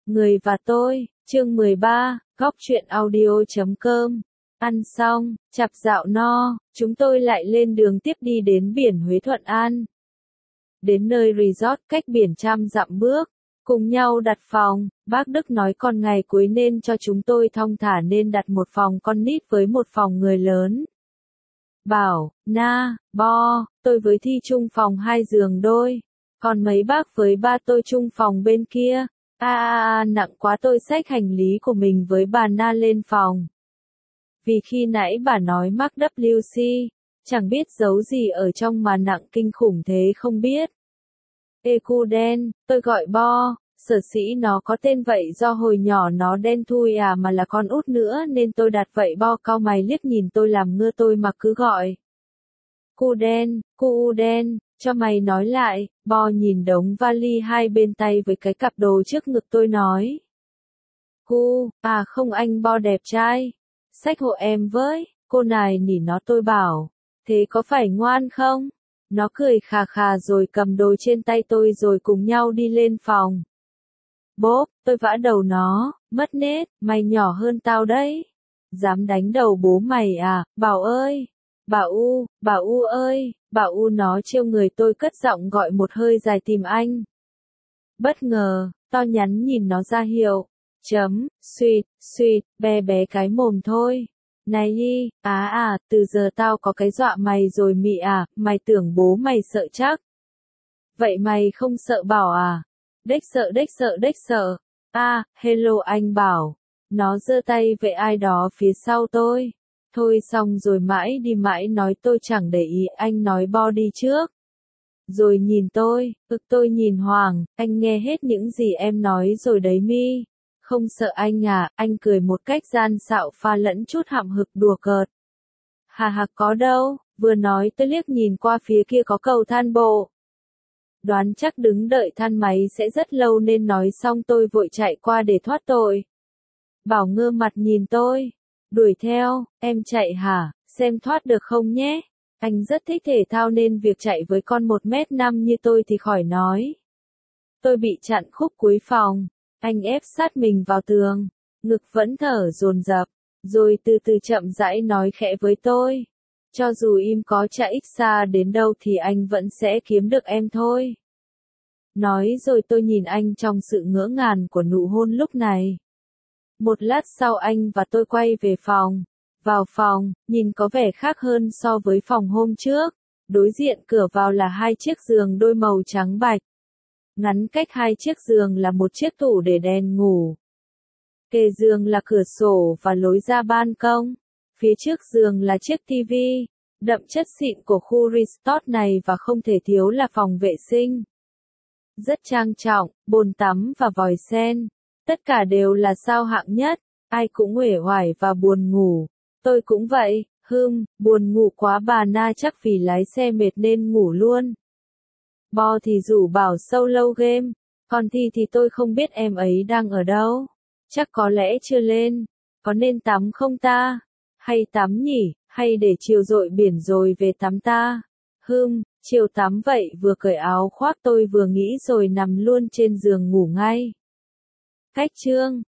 Người và tôi, chương 13, góc truyện audio.com. Ăn xong, chặp dạo no, chúng tôi lại lên đường tiếp đi đến biển Huế Thuận An. Đến nơi resort cách biển trăm dặm bước, cùng nhau đặt phòng, bác Đức nói còn ngày cuối nên cho chúng tôi thong thả nên đặt một phòng con nít với một phòng người lớn. Bảo, Na, Bo, tôi với Thi chung phòng 2 giường đôi, còn mấy bác với ba tôi chung phòng bên kia. Nặng quá, tôi xách hành lý của mình với bà Na lên phòng. Vì khi nãy bà nói Mark WC, chẳng biết giấu gì ở trong mà nặng kinh khủng thế không biết. Cu đen, tôi gọi Bo, sở dĩ nó có tên vậy do hồi nhỏ nó đen thui mà là con út nữa nên tôi đặt vậy. Bo cau mày liếc nhìn tôi làm ngơ tôi mà cứ gọi. Cu đen, cu đen, cho mày nói lại. Bo nhìn đống vali hai bên tay với cái cặp đồ trước ngực tôi nói. Không anh Bo đẹp trai. Xách hộ em với, cô này nỉ nó. Tôi bảo, thế có phải ngoan không? Nó cười khà khà rồi cầm đồ trên tay tôi rồi cùng nhau đi lên phòng. Bốp, tôi vã đầu nó, mất nết, mày nhỏ hơn tao đấy. Dám đánh đầu bố mày à, Bảo ơi. Bà U ơi, bà U. Nó trêu người tôi cất giọng gọi một hơi dài tìm anh. Bất ngờ, to nhắn nhìn nó ra hiệu. Suýt, bé cái mồm thôi. Này y, từ giờ tao có cái dọa mày rồi mị à, mày tưởng bố mày sợ chắc. Vậy mày không sợ Bảo à? Đếch sợ. Hello anh Bảo. Nó giơ tay với ai đó phía sau tôi. Thôi xong rồi mãi đi mãi nói tôi chẳng để ý, anh nói Bo đi trước. Rồi nhìn tôi, tôi nhìn Hoàng, anh nghe hết những gì em nói rồi đấy mi. Không sợ anh à, anh cười một cách gian xạo pha lẫn chút hậm hực đùa cợt. Hà có đâu, vừa nói tôi liếc nhìn qua phía kia có cầu than bộ. Đoán chắc đứng đợi than máy sẽ rất lâu nên nói xong tôi vội chạy qua để thoát tội. Bảo ngơ mặt nhìn tôi. Đuổi theo, em chạy hả, xem thoát được không nhé. Anh rất thích thể thao nên việc chạy với con 1m5 như tôi thì khỏi nói. Tôi bị chặn khúc cuối phòng. Anh ép sát mình vào tường, ngực vẫn thở dồn dập, rồi từ từ chậm rãi nói khẽ với tôi. Cho dù im có chạy xa đến đâu thì anh vẫn sẽ kiếm được em thôi. Nói rồi tôi nhìn anh trong sự ngỡ ngàng của nụ hôn lúc này. Một lát sau anh và tôi quay về phòng. Vào phòng, nhìn có vẻ khác hơn so với phòng hôm trước. Đối diện cửa vào là 2 chiếc giường đôi màu trắng bạch. Ngắn cách 2 chiếc giường là một chiếc tủ để đèn ngủ. Kề giường là cửa sổ và lối ra ban công. Phía trước giường là chiếc tivi, đậm chất xịn của khu resort này và không thể thiếu là phòng vệ sinh. Rất trang trọng, bồn tắm và vòi sen. Tất cả đều là sao hạng nhất, ai cũng uể oải và buồn ngủ. Tôi cũng vậy, buồn ngủ quá. Bà Na chắc vì lái xe mệt nên ngủ luôn. Bo thì rủ Bảo solo game, còn Thi thì tôi không biết em ấy đang ở đâu. Chắc có lẽ chưa lên. Có nên tắm không ta? Hay tắm nhỉ, hay để chiều dội biển rồi về tắm ta? Chiều tắm vậy. Vừa cởi áo khoác tôi vừa nghĩ rồi nằm luôn trên giường ngủ ngay. Cách chương